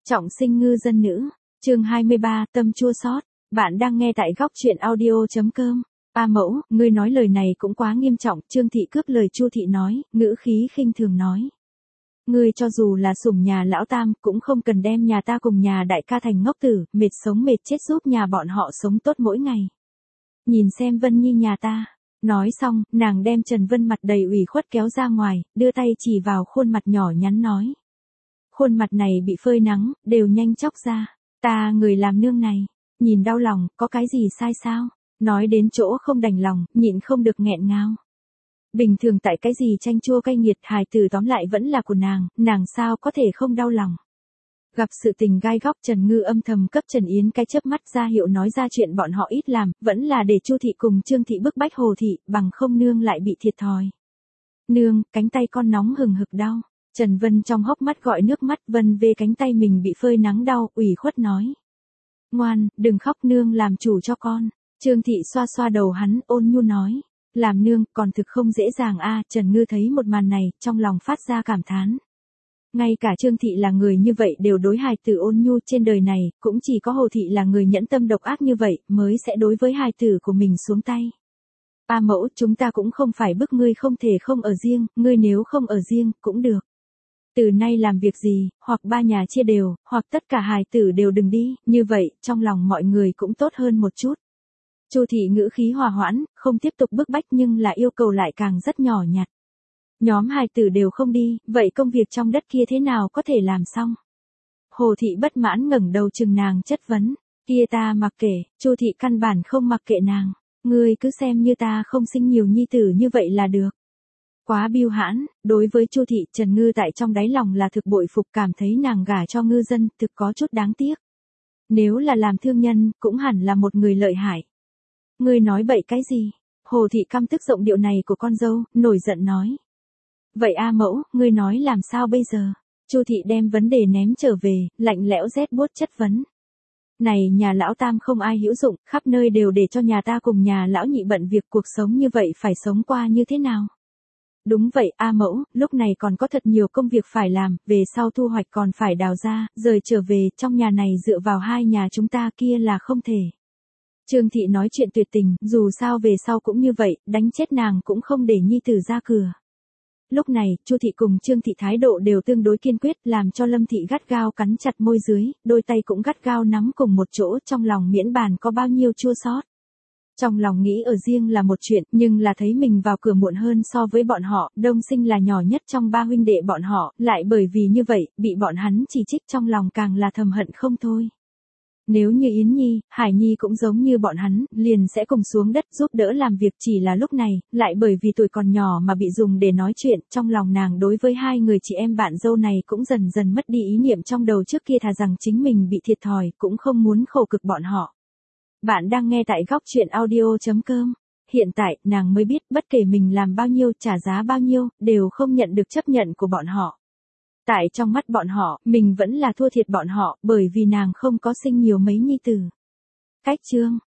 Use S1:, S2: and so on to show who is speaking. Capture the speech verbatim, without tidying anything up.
S1: Trọng sinh ngư dân nữ, chương hai mươi ba, tâm chua xót. Bạn đang nghe tại góc truyện audio.com. A mẫu, ngươi nói lời này cũng quá nghiêm trọng, Trương Thị cướp lời Chu Thị nói, ngữ khí khinh thường nói. Ngươi cho dù là sủng nhà lão tam, cũng không cần đem nhà ta cùng nhà đại ca thành ngốc tử, mệt sống mệt chết giúp nhà bọn họ sống tốt mỗi ngày. Nhìn xem Vân Nhi nhà ta. Nói xong, nàng đem Trần Vân mặt đầy ủy khuất kéo ra ngoài, đưa tay chỉ vào khuôn mặt nhỏ nhắn nói. Khuôn mặt này bị phơi nắng, đều nhanh chóc ra. Ta người làm nương này, nhìn đau lòng, có cái gì sai sao? Nói đến chỗ không đành lòng, nhịn không được nghẹn ngào. Bình thường tại cái gì chanh chua cay nghiệt, hài tử tóm lại vẫn là của nàng, nàng sao có thể không đau lòng. Gặp sự tình gai góc, Trần Ngư âm thầm cấp Trần Yến cái chớp mắt ra hiệu nói ra chuyện bọn họ ít làm, vẫn là để Chu Thị cùng Trương Thị bức bách Hồ Thị, bằng không nương lại bị thiệt thòi. Nương, cánh tay con nóng hừng hực đau. Trần Vân trong hốc mắt gọi nước mắt, Vân về cánh tay mình bị phơi nắng đau, ủy khuất nói. Ngoan, đừng khóc, nương làm chủ cho con. Trương Thị xoa xoa đầu hắn, ôn nhu nói. Làm nương, còn thực không dễ dàng a. Trần Ngư thấy một màn này, trong lòng phát ra cảm thán. Ngay cả Trương Thị là người như vậy đều đối hài tử ôn nhu, trên đời này, cũng chỉ có Hồ Thị là người nhẫn tâm độc ác như vậy, mới sẽ đối với hài tử của mình xuống tay. A mẫu, chúng ta cũng không phải bức ngươi không thể không ở riêng, ngươi nếu không ở riêng, cũng được. Từ nay làm việc gì, hoặc ba nhà chia đều, hoặc tất cả hài tử đều đừng đi, như vậy, trong lòng mọi người cũng tốt hơn một chút. Chu Thị ngữ khí hòa hoãn, không tiếp tục bức bách nhưng là yêu cầu lại càng rất nhỏ nhặt. Nhóm hài tử đều không đi, vậy công việc trong đất kia thế nào có thể làm xong? Hồ Thị bất mãn ngẩng đầu chừng nàng chất vấn, kia ta mặc kệ, Chu Thị căn bản không mặc kệ nàng, ngươi cứ xem như ta không sinh nhiều nhi tử như vậy là được. Quá biêu hãn, đối với Chu Thị, Trần Ngư tại trong đáy lòng là thực bội phục, cảm thấy nàng gả cho ngư dân, thực có chút đáng tiếc. Nếu là làm thương nhân, cũng hẳn là một người lợi hại. Ngươi nói bậy cái gì? Hồ Thị căm tức giọng điệu này của con dâu, nổi giận nói. Vậy A mẫu, ngươi nói làm sao bây giờ? Chu Thị đem vấn đề ném trở về, lạnh lẽo rét buốt chất vấn. Này nhà lão tam không ai hữu dụng, khắp nơi đều để cho nhà ta cùng nhà lão nhị bận việc, cuộc sống như vậy phải sống qua như thế nào? Đúng vậy, A mẫu, lúc này còn có thật nhiều công việc phải làm, về sau thu hoạch còn phải đào ra, rời trở về, trong nhà này dựa vào hai nhà chúng ta kia là không thể. Trương Thị nói chuyện tuyệt tình, dù sao về sau cũng như vậy, đánh chết nàng cũng không để nhi tử ra cửa. Lúc này, Chu Thị cùng Trương Thị thái độ đều tương đối kiên quyết, làm cho Lâm Thị gắt gao cắn chặt môi dưới, đôi tay cũng gắt gao nắm cùng một chỗ, trong lòng miễn bàn có bao nhiêu chua xót. Trong lòng nghĩ ở riêng là một chuyện, nhưng là thấy mình vào cửa muộn hơn so với bọn họ, Đông Sinh là nhỏ nhất trong ba huynh đệ bọn họ, lại bởi vì như vậy, bị bọn hắn chỉ trích, trong lòng càng là thầm hận không thôi. Nếu như Yến Nhi, Hải Nhi cũng giống như bọn hắn, liền sẽ cùng xuống đất giúp đỡ làm việc, chỉ là lúc này, lại bởi vì tuổi còn nhỏ mà bị dùng để nói chuyện, trong lòng nàng đối với hai người chị em bạn dâu này cũng dần dần mất đi ý niệm trong đầu trước kia, thà rằng chính mình bị thiệt thòi, cũng không muốn khổ cực bọn họ. Bạn đang nghe tại góc truyện audio.com. Hiện tại, nàng mới biết, bất kể mình làm bao nhiêu, trả giá bao nhiêu, đều không nhận được chấp nhận của bọn họ. Tại trong mắt bọn họ, mình vẫn là thua thiệt bọn họ, bởi vì nàng không có sinh nhiều mấy nhi tử. Cách chương.